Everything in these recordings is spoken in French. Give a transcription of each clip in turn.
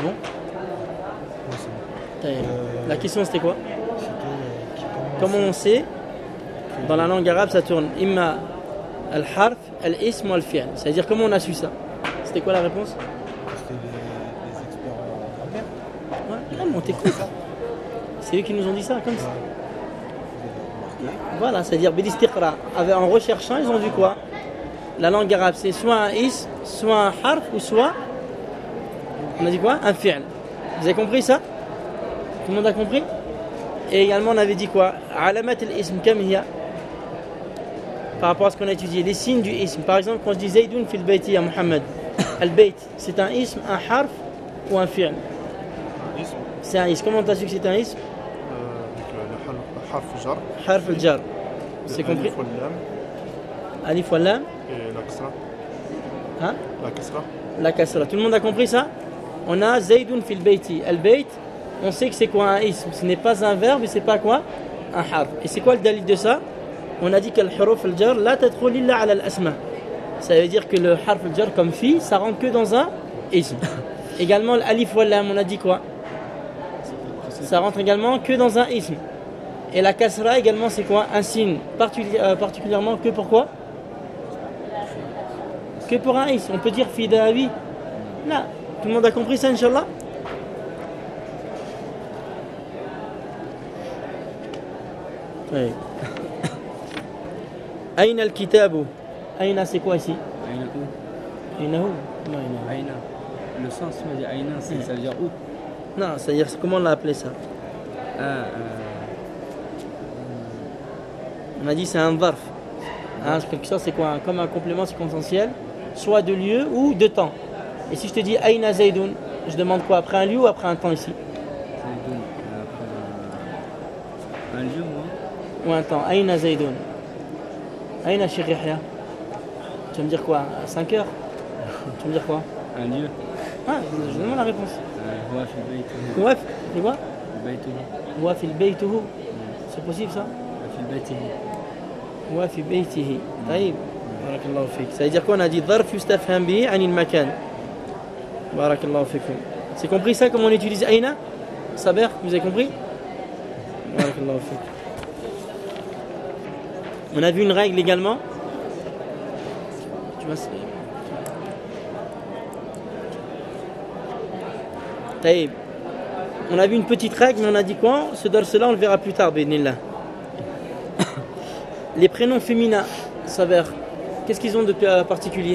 bon? Ouais, c'est bon. La question c'était quoi? C'était Comment on sait dans la langue arabe ça tourne imma al-harf, al-ism ou al-fi'l? C'est-à-dire comment on a su ça? C'était quoi la réponse? C'était les experts en grammaire. Ouais, calme, on t'écoute. C'est eux qui nous ont dit ça comme ça. Vous avez remarqué. Voilà, c'est-à-dire Bélistiqra, en recherchant, ils ont vu quoi? La langue arabe, c'est soit un ism, soit un harf, ou soit, on a dit quoi? Un fi'l. Vous avez compris ça? Tout le monde a compris? Et également, on avait dit quoi? Alamat al-ism kam hiya? Par rapport à ce qu'on a étudié, les signes du ism. Par exemple, quand je dis Zaydun fil bayti ya Muhammad, al-bayt, c'est un ism, un harf ou un fi'l? Un ism. C'est un ism. Comment tu as su que c'est un ism? Avec le harf jar. Harf al-jar. C'est compris? Alif wal lam Alif wal lam. et la kasra. Hein? La kasra. La kasra. Tout le monde a compris ça? On a Zaydun fil bayti. Al-bayt, on sait que c'est quoi un ism. Ce n'est pas un verbe et c'est pas quoi? Un harf. Et c'est quoi le dalil de ça? On a dit que le huruf al-jar la tadkhul illa ala al-asma. Ça veut dire que le harf al-jar comme fi, ça rentre que dans un ism. Également l'alif wal lam, on a dit quoi? Ça rentre également que dans un ism. Et la kasra également c'est quoi? Un signe particulièrement que pourquoi? Que pour un ism. On peut dire fidawi. Là, tout le monde a compris ça, Inch'Allah? Oui. Aïna al-kitabu. Aïna c'est quoi ici? Aïna où? Aïna où? Non, aïna. Aïna. Le sens, tu m'as dit Aïna, ça veut dire où? Non, c'est-à-dire comment on l'a appelé ça? On a dit c'est un varf. Hein, quelque chose c'est quoi? Comme un complément circonstanciel, soit de lieu ou de temps. Et si je te dis Aïna Zaydun, je demande quoi? Après un lieu ou après un temps ici? Zaydun. Un lieu, moi? Ou un temps? Aïna Zaydun. Aïna Cheikh Yahya. Tu vas me dire quoi? À 5 heures? Tu vas me dire quoi? Un lieu. Ah, je demande la réponse. Huwa fil bayt. Waf, c'est quoi? Baytuhu. Wa fil baytuhu. C'est possible ça? Fil baytihi. Wa fi baytihi. طيب. Barakallahu fik. Ça veut dire quoi? On a dit dharf yustafham bihi an al-makan. Barakallahu fikum. C'est compris ça comment on utilise aïna? Saber, vous avez compris? Barakallahu fik. On a vu une règle également. Tu vas Taïb. On a vu une petite règle, mais on a dit quoi? Ce dars-là, on le verra plus tard, bénillah. Les prénoms féminins, Saber, qu'est-ce qu'ils ont de particulier?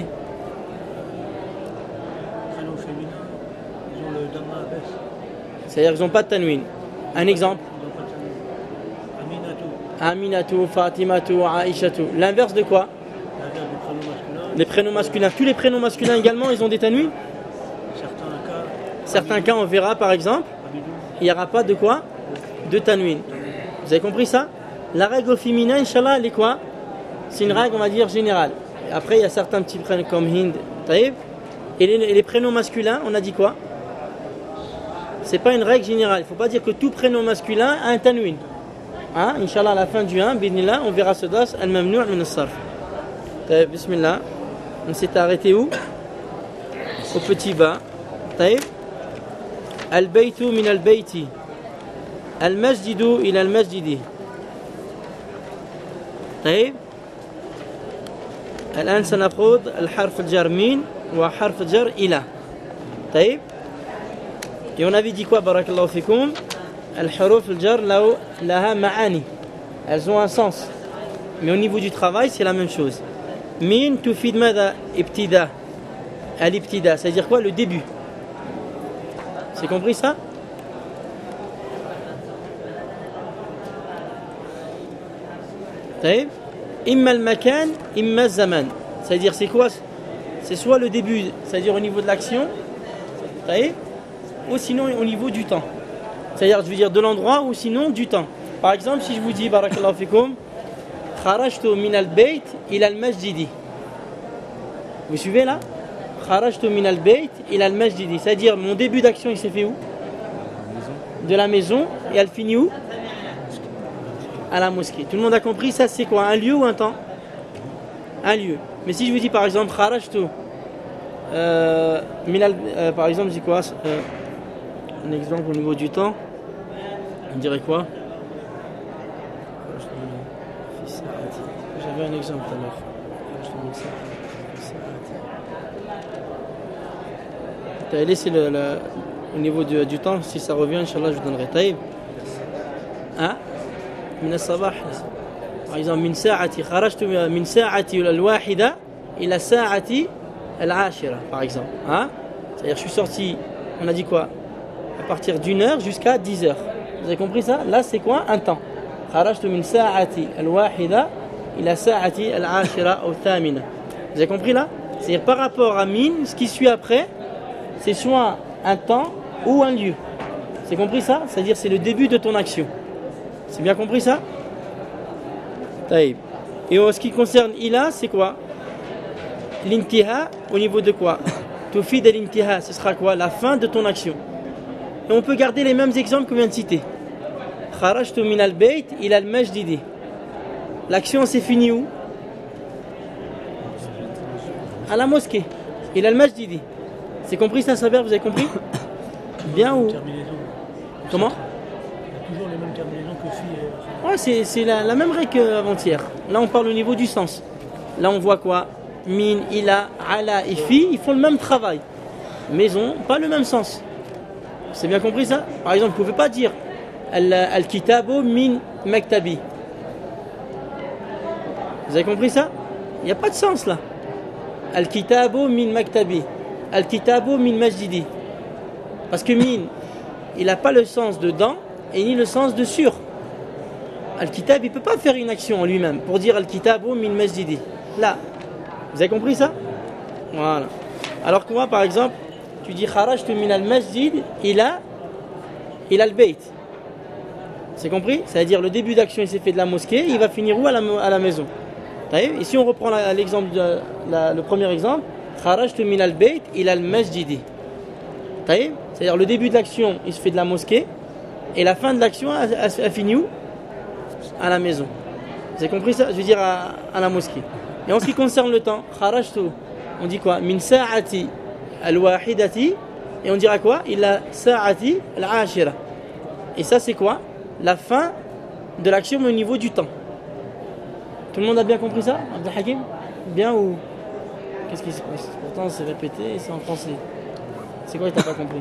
Les prénoms féminins, ils ont le damma à baisse. C'est-à-dire qu'ils n'ont pas de tanwin. Un exemple? Ils n'ont pas de tanwin. Aminatou, Aminatou, Fatimatou, Aïchatou. L'inverse de quoi? l'inverse du prénom masculin. Les prénoms masculins. Tous les prénoms masculins également, ils ont des tanwins? Certains cas, on verra par exemple, Abidou. il n'y aura pas de quoi? De tanwin. Vous avez compris ça? La règle au féminin, Inch'Allah, elle est quoi? C'est une règle, on va dire, générale. Après, il y a certains petits prénoms comme Hind, Taïb. Et les prénoms masculins, on a dit quoi? C'est pas une règle générale. Il ne faut pas dire que tout prénom masculin a un tanwin. Hein? Inch'Allah, à la fin du 1, bidnillah, on verra ce das, al-mamnou' min as-sarf. Taïb, bismillah. On s'est arrêté où? Au petit bas. Taïb. البيت من البيت المسجد إلى المسجد طيب الآن سنأخذ الحرف الجر من وحرف الجر إلى طيب et on avait dit quoi بارك الله فيكم الحروف الجر لها معاني elles ont un sens mais au niveau du travail c'est la même chose من تفيد ماذا ابتداء الابتداء c'est à dire quoi le début. C'est compris ça? طيب إما المكان إما الزمان. C'est-à-dire c'est quoi? C'est soit le début, c'est-à-dire au niveau de l'action, طيب, ou sinon au niveau du temps. C'est-à-dire je veux dire de l'endroit ou sinon du temps. Par exemple si je vous dis barakallahu fikum خرجت من البيت إلى المسجد. Vous suivez là? خرجت من البيت إلى المسجد. C'est-à-dire mon début d'action il s'est fait où? De la maison. Et elle finit où? À la mosquée. Tout le monde a compris ça? C'est quoi? Un lieu ou un temps? Un lieu. Mais si je vous dis par exemple خرجت par exemple je dis quoi? un exemple au niveau du temps. On dirait quoi? J'avais un exemple tout à l'heure. T'as laissé au niveau du temps, si ça revient, Inch'Allah, je vous donnerai. Taïb. Hein? من الصباح. Par exemple, من ساعتي خرجت من ساعتي الواحدة إلى ساعتي العاشرة, par exemple. Hein? C'est-à-dire, je suis sorti, on a dit quoi? À partir d'1h jusqu'à 10h. Vous avez compris ça? Là, c'est quoi? Un temps. خرجت من ساعتي الواحدة إلى ساعتي العاشرة أو الثامنة. Vous avez compris là? C'est-à-dire, par rapport à min, ce qui suit après, c'est soit un temps ou un lieu. C'est compris ça? C'est-à-dire, c'est le début de ton action. C'est bien compris ça? Taïb. Et en ce qui concerne ila, c'est quoi? L'intiha, au niveau de quoi? Tufid al-intiha, ce sera quoi? La fin de ton action. Et on peut garder les mêmes exemples qu'on vient de citer. Kharajtu min al-bayt ila al-masjidi. L'action s'est finie où? À la mosquée. Ila al-masjidi. C'est compris ça, Saber? Vous avez compris? Bien ou? Comment? Toujours les mêmes terminaisons que fi et... Ouais, c'est la même règle qu'avant-hier. Là, on parle au niveau du sens. Là, on voit quoi? Min, ila, ala et fi, ils font le même travail. Mais ils n'ont pas le même sens. C'est bien compris ça? Par exemple, vous ne pouvez pas dire al-kitabu min maktabi. Vous avez compris ça? Il n'y a pas de sens là. Al-kitabu min maktabi. Al-kitabu min masjidi. Parce que min, il n'a pas le sens de dans et ni le sens de sur. Al-kitab, il ne peut pas faire une action en lui-même pour dire Al-kitabu min masjidi. Là. Vous avez compris ça? Voilà. Alors que moi, par exemple, tu dis Kharajtu min al-masjid ila al-bayt. C'est compris? C'est-à-dire le début d'action, il s'est fait de la mosquée, il va finir où? À la maison. Et si on reprend l'exemple, le premier exemple, Kharajtu min al-bayt ila al-masjidi. C'est-à-dire le début de l'action, il se fait de la mosquée, et la fin de l'action, elle finit où? À la maison. Vous avez compris ça? Je veux dire à la mosquée. Et en ce qui concerne le temps, Kharajtu, on dit quoi? Min sa'ati al-wahidati, et on dira quoi? Ila sa'ati al-ashira. Et ça, c'est quoi? La fin de l'action, mais au niveau du temps. Tout le monde a bien compris ça? Abdel Hakim? Bien ou? Qu'est-ce qui se passe? Pourtant, c'est répété et c'est en français. C'est quoi que t'as pas compris?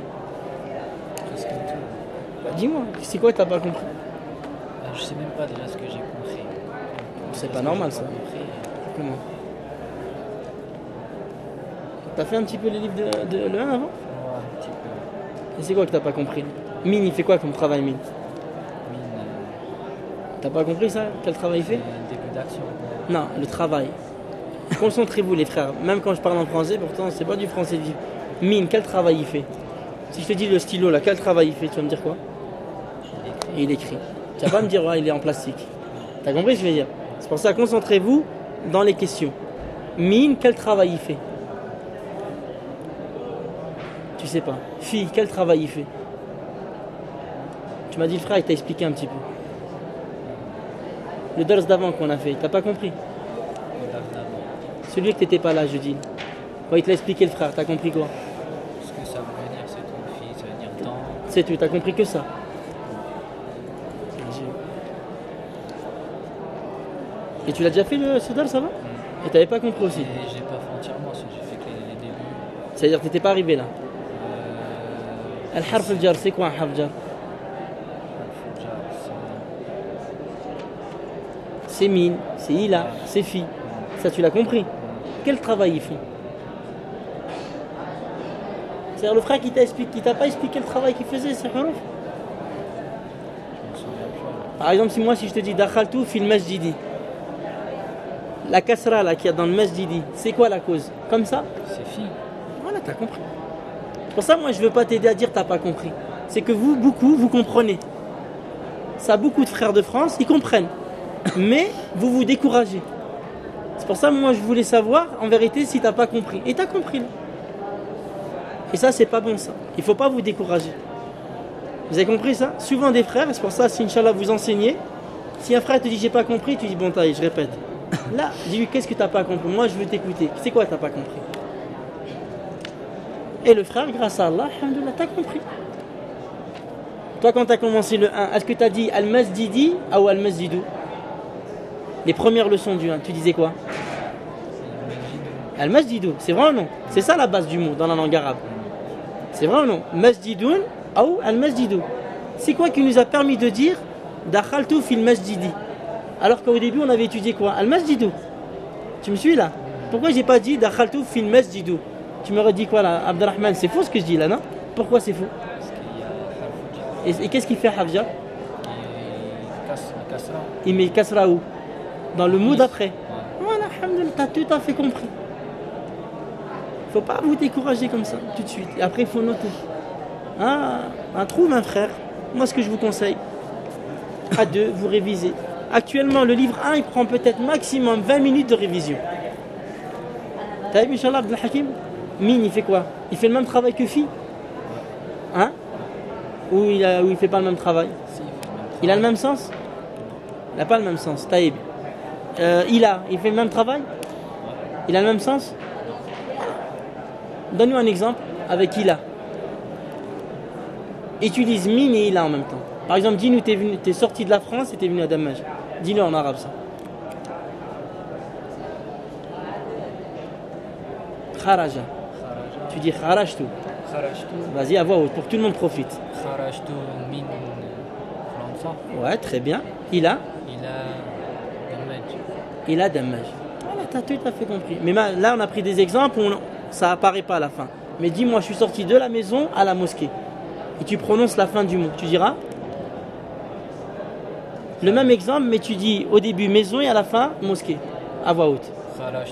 Bah, dis-moi, c'est quoi que t'as pas compris? Je sais même pas déjà ce que j'ai compris. C'est pas normal ça. Comment? T'as fait un petit peu les livres de le 1 avant? Ouais, un petit peu. Et c'est quoi que t'as pas compris? Mine, il fait quoi comme travail, Mine? T'as pas compris ça? Quel travail il fait? Début d'action. Non, le travail. Concentrez-vous les frères. Même quand je parle en français, pourtant c'est pas du français vif. Mine, quel travail il fait? Si je te dis le stylo là, quel travail il fait? Tu vas me dire quoi? Il écrit. Tu vas pas me dire ouais, il est en plastique. T'as compris ce que je veux dire? C'est pour ça, concentrez-vous dans les questions. Mine, quel travail il fait? Tu sais pas. Fille, quel travail il fait? Tu m'as dit le frère, il t'a expliqué un petit peu. Le dars d'avant qu'on a fait, t'as pas compris? Celui que t'étais pas là, je dis. Quand il te l'a expliqué le frère, t'as compris quoi? Ce que ça veut dire, c'est tout. Fille, ça veut dire temps. C'est tout, t'as compris que ça. Et tu l'as déjà fait ce dars, ça va? Et t'avais pas compris aussi? Et j'ai pas fait entièrement, j'ai fait que les débuts. C'est-à-dire que t'étais pas arrivé là? Al-harf al-jar, c'est quoi un harf jar? C'est mine, c'est ila, c'est fi. Ça tu l'as compris. Quel travail ils font? C'est-à-dire le frère qui t'a pas expliqué le travail qu'il faisait, c'est Harouf. Par exemple, si je te dis dakhaltu fil masjidi, la kasra là qu'il y a dans le masjidi, c'est quoi la cause? Comme ça? C'est fi. Voilà, t'as compris. Pour ça, moi je veux pas t'aider à dire t'as pas compris. C'est que vous comprenez. Ça, beaucoup de frères de France, ils comprennent. Mais vous découragez. C'est pour ça moi je voulais savoir en vérité si t'as pas compris. Et t'as compris là. Et ça c'est pas bon ça. Il faut pas vous décourager. Vous avez compris ça? Souvent des frères, c'est pour ça si Inch'Allah vous enseignez, si un frère te dit j'ai pas compris, tu dis bon taille, je répète. Là, dis-lui qu'est-ce que t'as pas compris? Moi je veux t'écouter. C'est quoi t'as pas compris? Et le frère, grâce à Allah, alhamdoulilah, t'as compris. Toi, quand tu as commencé le 1, est-ce que tu as dit Al-Masjidi ou Al-Masjidu? Les premières leçons du 1, tu disais quoi? Al-Masjidu, c'est vrai ou non? C'est ça la base du mot dans la langue arabe. C'est vrai ou non? Masjidun ou Al-Masjidu. C'est quoi qui nous a permis de dire Dakhaltu fil masjidi? Alors qu'au début, on avait étudié quoi? Al-Masjidu. Tu me suis là? Pourquoi j'ai pas dit Dakhaltu fil masjidu? Tu m'aurais dit quoi là, Abdelrahman? C'est faux ce que je dis là, non? Pourquoi c'est faux? Parce qu'il y a harf jar. Et qu'est-ce qu'il fait Hafja? Il casse le kasra. Il met kasra où? Dans le mot d'après. Ouais. Voilà, alhamdoulilah, t'as tout à fait compris. Faut pas vous décourager comme ça, tout de suite. Et après, il faut noter. Ah, un trou, mon frère. Moi, ce que je vous conseille, à deux, vous révisez. Actuellement, le livre 1, il prend peut-être maximum 20 minutes de révision. T'as vu, Inch'Allah, Abdel Hakim? Mine, il fait quoi? Il fait le même travail que Fi? Hein? Ou il fait pas le même travail? Si, Il a le même sens? Il n'a pas le même sens, Taïb. Il fait le même travail? Il a le même sens? Donne-nous un exemple avec Ila. Utilise mine et Ila en même temps. Par exemple, dis-nous, t'es sorti de la France et t'es venu à Dammaj. Dis-nous en arabe ça. Kharaja. Tu dis kharajtu. Kharajtu. Vas-y, à voix haute pour que tout le monde profite. Kharajtu min França. Ouais, très bien. Ila. Il a Dammaj. Ila Dammaj. Voilà, t'as tout à fait compris. Mais là, on a pris des exemples où ça apparaît pas à la fin. Mais dis-moi, je suis sorti de la maison à la mosquée. Et tu prononces la fin du mot. Tu diras le même exemple, mais tu dis au début maison et à la fin mosquée. À voix haute. Kharajtu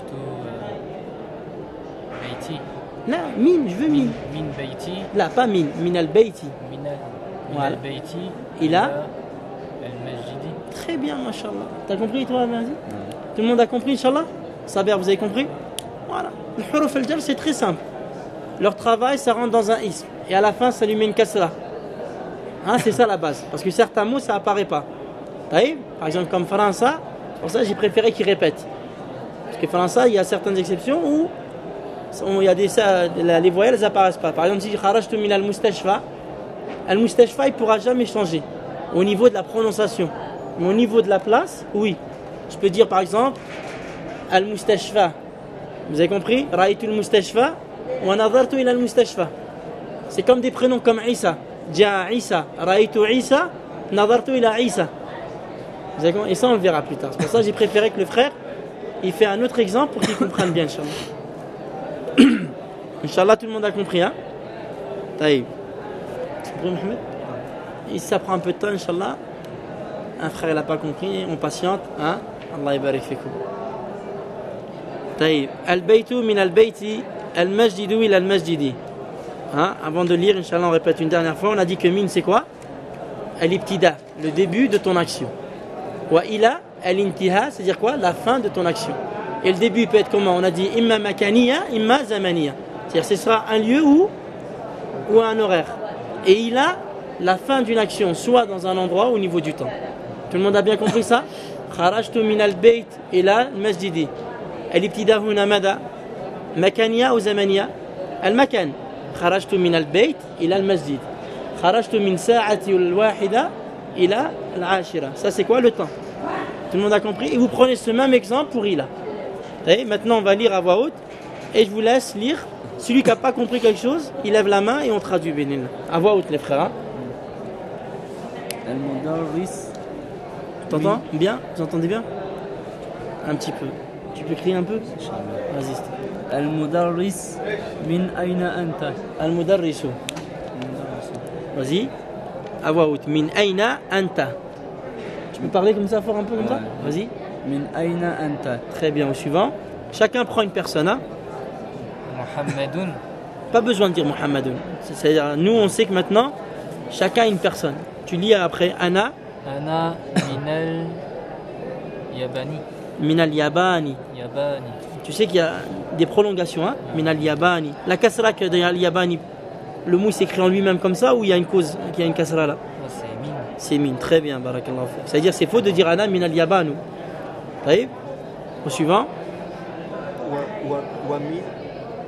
Beiti. Là, mine, je veux mine. Min Beiti. Là, pas mine. Min al-bayti. Min Voilà. al-Beiti. Il a Al-Masjidi. Très bien, mashallah. T'as compris, toi, vas-y? Tout le monde a compris, Inch'Allah? Saber, vous avez compris? Voilà. Le huruf al-jar, c'est très simple. Leur travail, ça rentre dans un ism. Et à la fin, ça lui met une kasra. Hein, c'est ça la base. Parce que certains mots, ça apparaît pas. Taïb, par exemple, comme Faransa, c'est pour ça que j'ai préféré qu'ils répètent. Parce que Faransa, il y a certaines exceptions où il y a les voyelles, elles apparaissent pas. Par exemple, si je kharajtu min al-mustashfa, al-mustashfa, il pourra jamais changer au niveau de la prononciation. Mais au niveau de la place, oui. Je peux dire par exemple, al-mustashfa. Vous avez compris? Ra'aytu al-mustashfa wa nadartu ila al-mustashfa. C'est comme des prénoms comme Isa. Ja'a Isa, Ra'aytu Isa, nadartu ila Isa. Vous avez compris? Et ça, on le verra plus tard. C'est pour ça que j'ai préféré que le frère, il fait un autre exemple pour qu'il comprenne bien, Inch'Allah. Inch'Allah, tout le monde a compris, hein? Taïb. Tu comprends, Mohamed? Et si ça prend un peu de temps, Inch'Allah, un frère il n'a pas compris, on patiente, hein? Allah yabarik fikum. Taïb. Al-baytu min al-bayti, al-masjidu ila al-masjidi. Hein? Avant de lire, Inch'Allah, on répète une dernière fois, on a dit que min c'est quoi? Al-ibtida, le début de ton action. Wa ila al-intiha, c'est-à-dire quoi? La fin de ton action. Et le début peut être comment? On a dit imma makaniya, imma zamaniya. C'est-à-dire ce sera un lieu ou un horaire. Et il a la fin d'une action, soit dans un endroit ou au niveau du temps. Tout le monde a bien compris ça? Kharajtu min al-bayt ila al-masjidi. Al-ibtida huna mada? Makaniya ou zamaniya? Al-makan. Kharajtu min al-bayt ila al-masjid. Kharajtu min sa'ati al-wahida ila al-ashira. Ça c'est quoi le temps? Tout le monde a compris? Et vous prenez ce même exemple pour Ila. Et maintenant on va lire à voix haute et je vous laisse lire. Celui qui n'a pas compris quelque chose, il lève la main et on traduit Bénil. À voix haute les frères. Hein? Al-Mudarris. T'entends bien? Vous entendez bien? Un petit peu. Tu peux crier un peu? Vas-y. Al-Mudarris min ayna anta. Al-Mudarrisu. Vas-y. À voix haute. Min ayna anta. Tu peux parler comme ça fort un peu comme ça? Vas-y. Min ayna anta. Très bien. Au suivant. Chacun prend une personne. Hein? Muhammadun. Pas besoin de dire Muhammadun. C'est-à-dire, nous on sait que maintenant, chacun a une personne. Tu lis après Ana. Ana minal Yabani. Minal Yabani. Yabani. Tu sais qu'il y a des prolongations. Hein? Minal Yabani. La kasra que derrière le Yabani, le mot s'écrit en lui-même comme ça ou il y a une cause, il y a une kasra là? Ça, c'est min. C'est min. Très bien, barakallahu fik. C'est-à-dire, c'est faux de dire Ana minal Yabanu. Taïb. Au suivant. ومن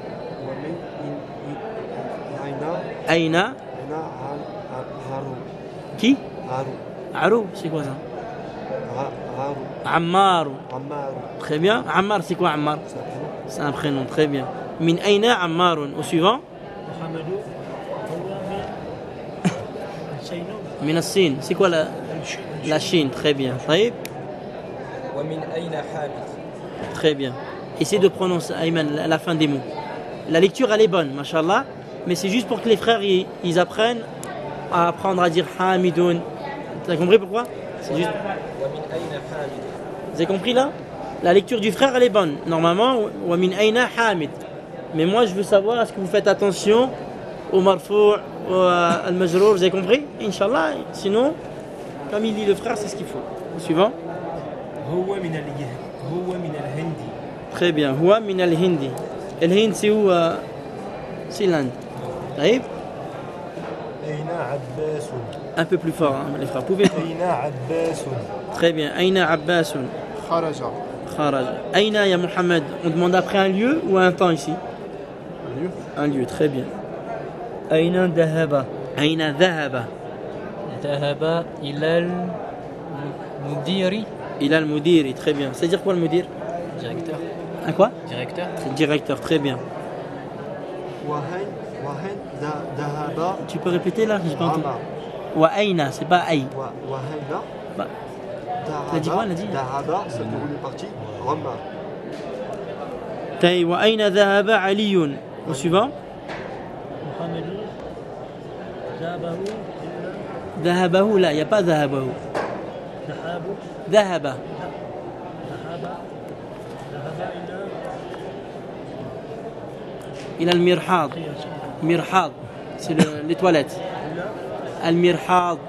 Aina. هنا هارو Qui Harou. Arou, c'est quoi ça Harou. Ammar. Ammar. Très bien. Ammar, c'est quoi Ammar? C'est un prénom. C'est un prénom, très bien. Min aina Ammar. Au suivant. محمد هو من سينو Min as-Sin. C'est quoi la Chine? Très bien. طيب. ومن أين حامد Très bien. Essayez de prononcer Ayman, la fin des mots. La lecture, elle est bonne, mashallah. Mais c'est juste pour que les frères, ils apprennent à apprendre à dire Hamidoun. Vous avez compris pourquoi? C'est juste... ومن أين حامد Vous avez compris là? La lecture du frère, elle est bonne. Normalement, wa min aina hamid. Mais moi, je veux savoir, est-ce que vous faites attention au marfou', au al-majrour? Vous avez compris? Inch'Allah. Sinon, comme il dit le frère, c'est ce qu'il faut. Suivant. هو من الهندي Très bien. Huwa min al-hindi. Al-Hind, c'est où? C'est l'Inde. Taïb. أين عباس. Un peu plus fort, hein, les frères. Pouvez. أين عباس. Très bien. Aina Abbasun. خرج. Kharaj. Aina ya Muhammad. On demande après un lieu ou un temps ici? lieu. Un lieu, très bien. أين ذهب Aina Dhahaba. ذهب إلى المدير Il a le Moudiri, très bien. C'est-à-dire quoi le Moudir? directeur Un quoi? directeur C'est le directeur, très bien. وهن ذهب. Tu peux répéter là? J'ai pas entendu. عمر. Wa Aina, c'est pas Aï. وهن Bah, t'as dit quoi? Elle a dit? ذهب. C'est pour une partie. عمر. Taï, Wa Aina Dhahaba Aliyun. Au suivant. محمد ذهبه إلا Dhahabahu, là, il n'y a pas Dhahabahu. ذهاب Dhahaba. ذهب Il a le Mirhad. Mirhad, c'est les toilettes. Al-Mirhad.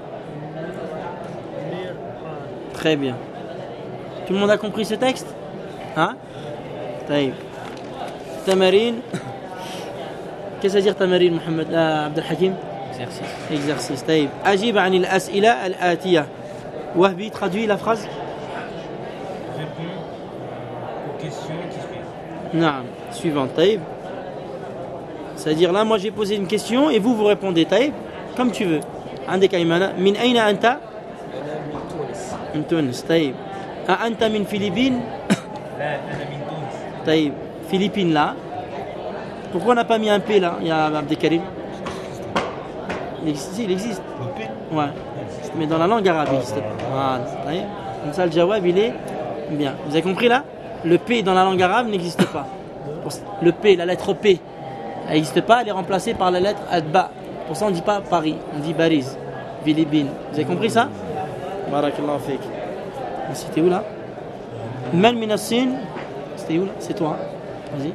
Très bien. Tout le monde a compris ce texte? Hein? Taïb. Tamarin. Qu'est-ce que ça veut dire Tamarin, Mohamed Abdel Hakim? exercice Exercice. Taïb. Ajib an al-as'ila al-atiya. Wahbi, traduit la phrase? Réponds aux questions qui suivent. Non. Suivante. Taïb. C'est-à-dire là, moi j'ai posé une question et vous répondez. Taïb. Comme tu veux. عندك أيمن. من أين أنت؟ أنا من تونس من تونس. طيب. أنت من فلبين؟ لا أنا من تونس طيب. Philippines là. Pourquoi on n'a pas mis un P là? Il y a Abdelkarim. Il existe. Il existe. Ouais. Mais dans la langue arabe, il n'existe pas. Voilà. طيب. Comme ça, le jawab, il est bien. Vous avez compris là? Le P dans la langue arabe n'existe pas. Le P, la lettre P, elle n'existe pas. Elle est remplacée par la lettre Adba. Pour ça, on ne dit pas Paris. On dit Bariz. Philippines. Vous avez compris ça? Barakallahu fik. C'était où là? Man min as-Sin. C'était où là? C'est toi. Hein? Vas-y.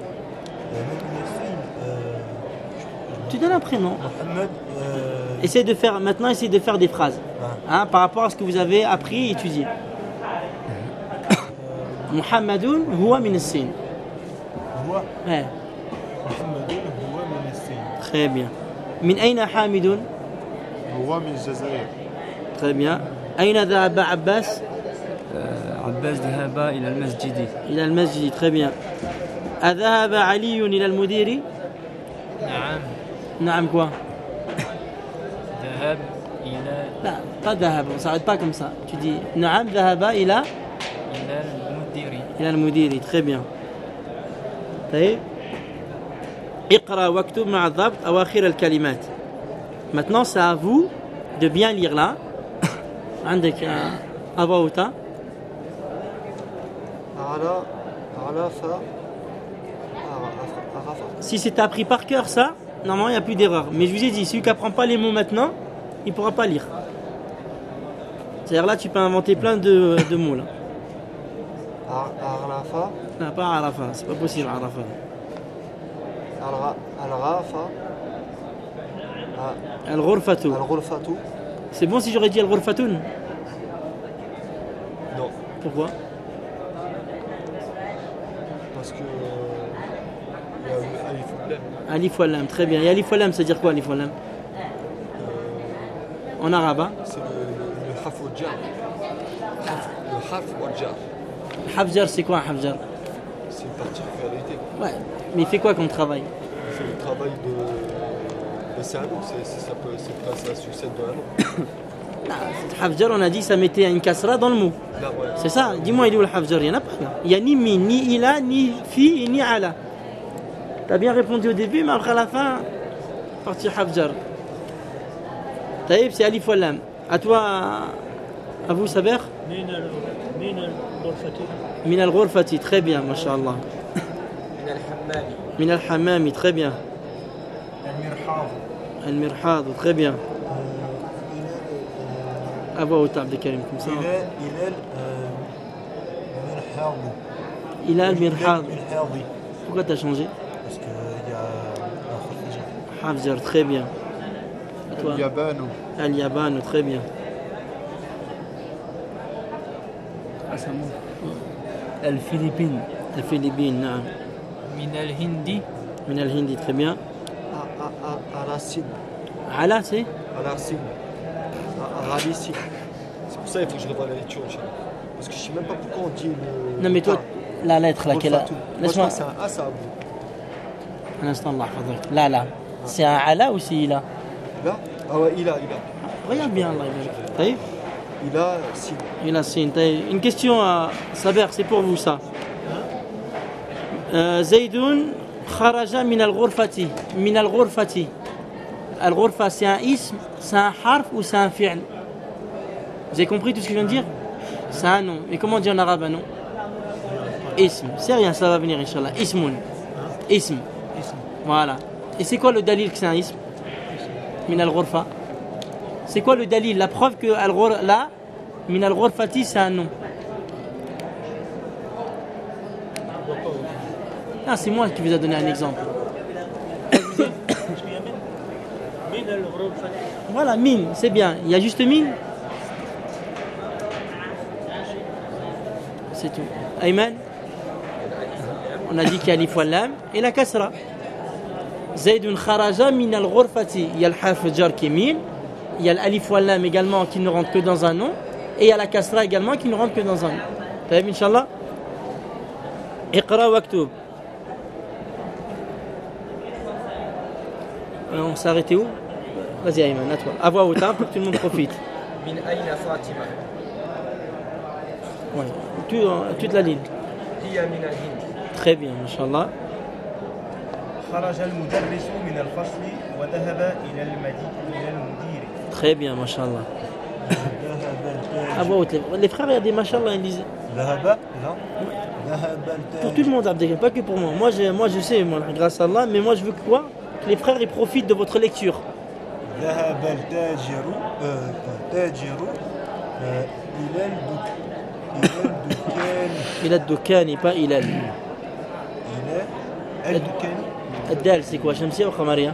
Tu donnes un prénom. Mohamed. Essaye de faire des phrases hein, par rapport à ce que vous avez appris et étudié. Muhammadun huwa min as-Sin. هو. Ouais, محمد هو من الصين. très bien. Min ayna Hamidun? هو من الجزائر. Très bien. Ayna dhahaba Abbas? عباس ذهب إلى المسجد إلى المسجد. Très bien. أذهب علي إلى المدير؟ نعم نعم quoi? ذهب إلى لا, pas ذهب, on s'arrête pas comme ça. Tu dis نعم ذهب إلى المدير إلى المدير. Très bien. طيب. اقرأ واكتب مع الضبط أواخر الكلمات. Maintenant, c'est à vous de bien lire là. عندك à voix haute. على عرفة. Si c'est appris par cœur ça, normalement il n'y a plus d'erreur. Mais je vous ai dit, celui qui apprend pas les mots maintenant, il ne pourra pas lire. C'est-à-dire là, tu peux inventer plein de mots là. عرفة. Non, pas Arafa, c'est pas possible Arafa. الغرفة. Al-Ghurfatu. الغرفة. C'est bon si j'aurais dit Al-Ghurfatun? Non. Pourquoi? Parce que il y a eu Alif ou Lam. Alif wa Lam, très bien. Et Alif wa Lam, ça veut dire quoi Alif wa Lam? En arabe, hein? C'est le harf ou le jar. Le harf ou le jar. Hafjar, c'est quoi un Hafjar? C'est une particularité. Ouais, mais il fait quoi comme travail? C'est le travail de. C'est un nom, ça succède de un nom. Hafjar, on a dit ça mettait une kasra dans le mot. Là, ouais. C'est ça. Dis-moi, il est où le hafjar? Il n'y en a pas là. Il n'y a ni min, ni ila, ni fi, ni ala. T'as bien répondu au début, mais après à la fin, partie hafjar. Taïb, c'est alif ou lam. À toi, à vous, Saber? من الغرفة Min al-ghurfati, très bien, mashallah. من الحمام Min al-hammami, très bien. المرحاض Al-mirhad, très bien. À voix haute, Abdelkarim, comme ça. إلى المرحاض Il a al-mirhad. المرحاضي Pourquoi t'as changé? parce qu'il y a Hafjar, très bien. À toi. اليابان Al-yaban, très bien. الفلبين Al-Philippines, naam. من الهند Min al-hindi, très bien. Racine. Ala, c'est? Racine. Racine. C'est pour ça qu'il faut que je revoie la lecture, Inch'Allah. Parce que je sais même pas pourquoi on dit le. Non, mais toi, la lettre, laquelle? Laisse-moi. C'est un A, ça. Un instant, Allah hafadhak. Là, là. C'est un ala ou c'est ila? Là. Ah ouais, il a. Regarde bien, Allah yabarak. Taïb. Il a Sine. Il a sin. Taïb. Une question à Saber, c'est pour vous ça. Zaydun kharaja min al-ghurfati. Min al-ghurfati. Al-ghurfa, c'est un ism, c'est un harf ou c'est un fi'l? Vous avez compris tout ce que je viens de dire? C'est un nom. Et comment on dit en arabe un nom? Ism. C'est rien, ça va venir, Inch'Allah. Ismun. Ism. Voilà. Et c'est quoi le dalil que c'est un ism? Min al-ghurfa. C'est quoi le dalil? La preuve que là, min al-ghurfati, c'est un nom. Ah, c'est moi qui vous ai donné un exemple. من الغرفة Voilà, min, c'est bien. Il y a juste min. C'est tout. Ayman, on a dit qu'il y a alif wal lam et la kasra. Zaydun kharaja min al-ghurfati. Il y a le harf jar qui est min. Il y a l'alif wal lam également qui ne rentre que dans un nom. Et il y a la kasra également qui ne rentre que dans un nom. Taïb, Inch'Allah. Iqra wa aktub. On s'est arrêté où? Vas-y Ayman, à toi. À voix haute, hein, pour que tout le monde profite. من أين فاطمة Ouais. Toute la ligne. هي من الهند Très bien, Inch'Allah. خرج المدرس من الفصل وذهب إلى المدير Très bien, Mashallah. À voix haute. Les frères, il y a des Mashallah, ils disent. ذهب لا ذهب Pour tout le monde, Abdelkarim, pas que pour moi. Moi, je sais, moi, grâce à Allah, mais moi, je veux que quoi? Que les frères, ils profitent de votre lecture. ذهب التاجر إلى الدكان Il a Doukan et pas Ilal. إلى الدكان Addal, c'est quoi? Shamsia ou Khamaria?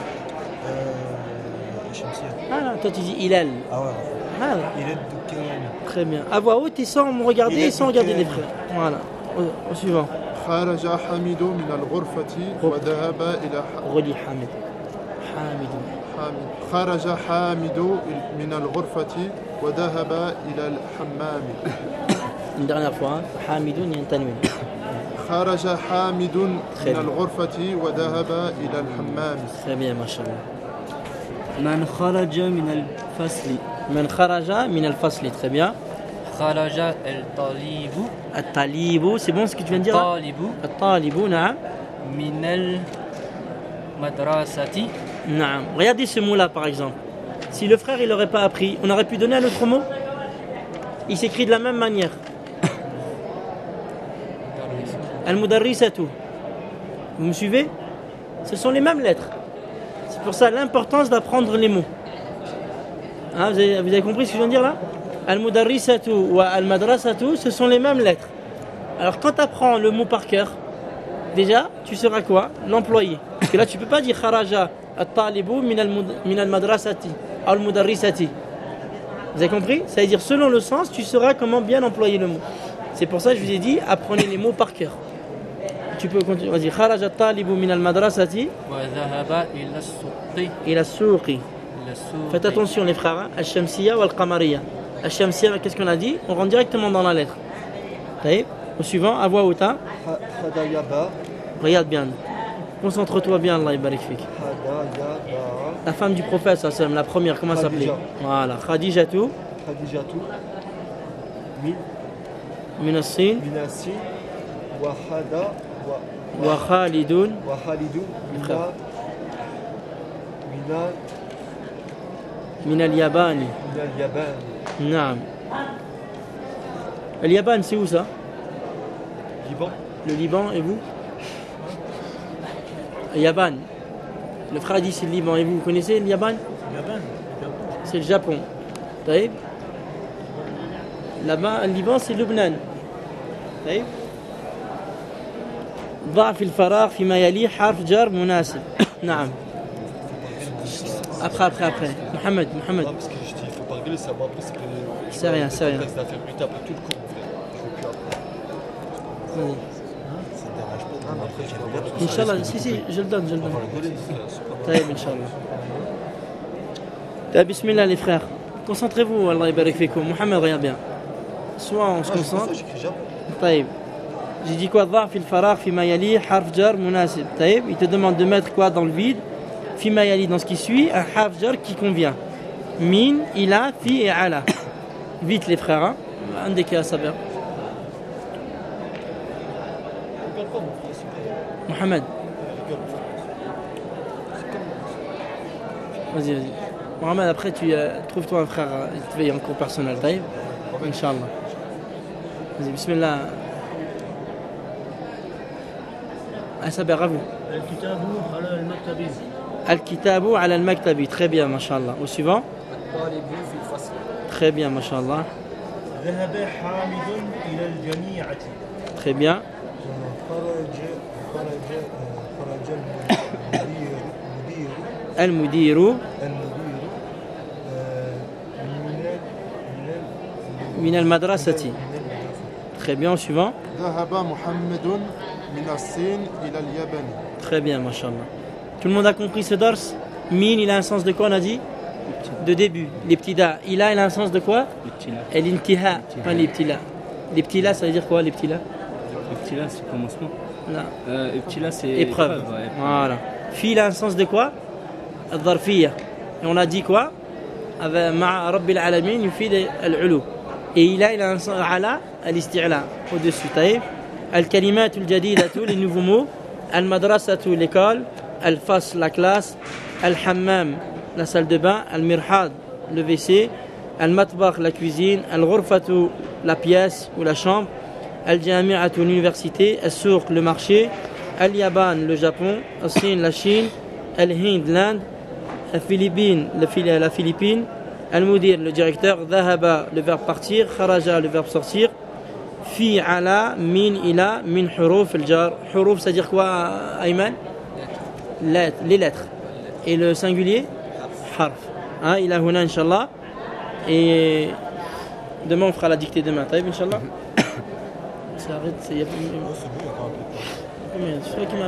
شمسية Ah là, toi, tu dis Ilal. ah ouais Ah, إلى الدكان très bien. À voix haute et sans me regarder Il a et sans regarder Doukan. les frères. Voilà. Au suivant. خرج حميد من الغرفة وذهب إلى Relis Hamid. Hamid. خرج حامد من الغرفة وذهب إلى الحمام. Une dernière fois. Hein. Hamidoun, il y a un tanwin. خرج حامد Très من bien. الغرفة وذهب إلى الحمام. Très bien, Mashallah. من خرج من الفصل من خرج من الفصل. Très bien. خرج الطالب الطالب, c'est bon ce que tu viens de dire? Hein? الطالب الطالب, نعم. من المدرسة Naam. Regardez ce mot-là, par exemple. Si le frère, il n'aurait pas appris, on aurait pu donner un autre mot? Il s'écrit de la même manière. Al-Mudarrisatu. Vous me suivez? Ce sont les mêmes lettres. C'est pour ça l'importance d'apprendre les mots. Hein, vous avez compris ce que je viens de dire là? Al-Mudarrisatu ou Al-Madrasatu, ce sont les mêmes lettres. Alors quand tu apprends le mot par cœur, déjà, tu seras quoi? L'employé. Parce que là, tu ne peux pas dire Kharaja at-talibu min al-madrasati ou al-mudarrisati. Vous avez compris? Ça veut dire, selon le sens, tu sauras comment bien employer le mot. C'est pour ça que je vous ai dit, apprenez les mots par cœur. Tu peux continuer. Vas-y. Kharaja at-talibu min al-madrasati وذهب إلى السوق ila as-suqi. إلى السوق Faites attention les frères, hein? Al-Shamsiya ou Al-Qamariya. Al-Shamsiya, qu'est-ce qu'on a dit? On rentre directement dans la lettre. Taïb. Au suivant, à voix haute. Hein? Khadayaba. Regarde bien. Concentre-toi bien, Allah yabarik fik. Hada, ya, da. La femme du prophète, ça, c'est la première, comment elle s'appelait? Khadija. Voilà, Khadijatu, Khadijatu. Min, min as-Sin, minasi. Wa hada. wa Khalidun, Wa Khalidou. Frère. Mina. min al-Yabani. Mina al-Yaban. Naam. Le Yaban, c'est où ça? Liban. Le Liban, et vous? Yaban. Le frère dit c'est le Liban, et vous connaissez le Yaban? Gabon. C'est le Japon. طيب. Là-bas, le Liban, c'est Lubnan. طيب. ضع في الفراغ فيما يليه حرف جر مناسب. نعم. Après. Mohamed. Non, parce que je dis, il faut pas rigoler, ça va après, c'est que. C'est rien, c'est rien. Ça va faire plus tard, après tout le cours, mon frère. Je veux plus après. Vas-y. Ça te dérange pas. Non, mais après, je vais regarder. Inch'Allah, si, je le donne. On va rigoler, c'est pas طيب Inch'Allah. طيب, Bismillah les frères. Concentrez-vous, Allah yabarik fikum. Mohamed, regarde bien. Soit on se concentre. J'écris Japon. طيب. J'ai dit quoi? ضع في الفراغ فيما يليه حرف جر مناسب. طيب. Il te demande de mettre quoi dans le vide? فيما يليه, dans ce qui suit, un harf jar qui convient. Min, ila, fi et ala. Vite les frères, hein. Indiquez à saber. Mohamed. Vas-y. Mohamed, après tu trouves-toi un frère, il te veille en cours personnel. طيب. Inch'Allah. Vas-y, bismillah. À saber, à vous. الكتاب على المكتب. Al-Kitabu ala al-Maktabi. Très bien, mashallah. Au suivant. Très bien, mashallah. ذهب حامد إلى الجميعة. Très bien. خرج Al-Mudiru المدير min al-Madrasati. Très bien, au suivant. ذهب محمد من الصين إلى اليابان. Très bien, mashallah. Tout le monde a compris ce dars? Min, il a un sens de quoi, on a dit? De début. L'ibtida. Il a un sens de quoi? Et l'intiha, pas l'ibtila. L'ibtila, ça veut dire quoi, l'ibtila? Ibtila, c'est commencement. Non. Ibtila, c'est Épreuve. ouais. Voilà. Fi, il a un sens de quoi? Al-Dharfiyya. Et on a dit quoi? مع رب العالمين يفيد العلو. Et il a un sens ala, al-isti'la, au-dessus. طيب. الكلمات الجديدة, les nouveaux mots. Al-madrasatu, l'école. Al-fasl, la classe. Al-hammam, la salle de bain. Al-mirhad, le WC. Al-matbakh, la cuisine. Al-ghurfatu, la pièce ou la chambre. Al-jami'atu, l'université. Al-souq, le marché. Al-yaban, le Japon. Al-Sin, la Chine. Al-Hind, l'Inde. Al-Philippines, la Philippine. Al-mudir, le directeur. Dhahaba, le verbe partir. Kharaja, le verbe sortir. Fi, ala, min, ila, min, huruf, al-jar. Huruf, c'est-à-dire quoi, Ayman? Les lettres. Et le singulier? Harf. Hein, il a huna, Inch'Allah. Et demain, on fera la dictée demain. Taïb, Inch'Allah. Ça arrête, c'est...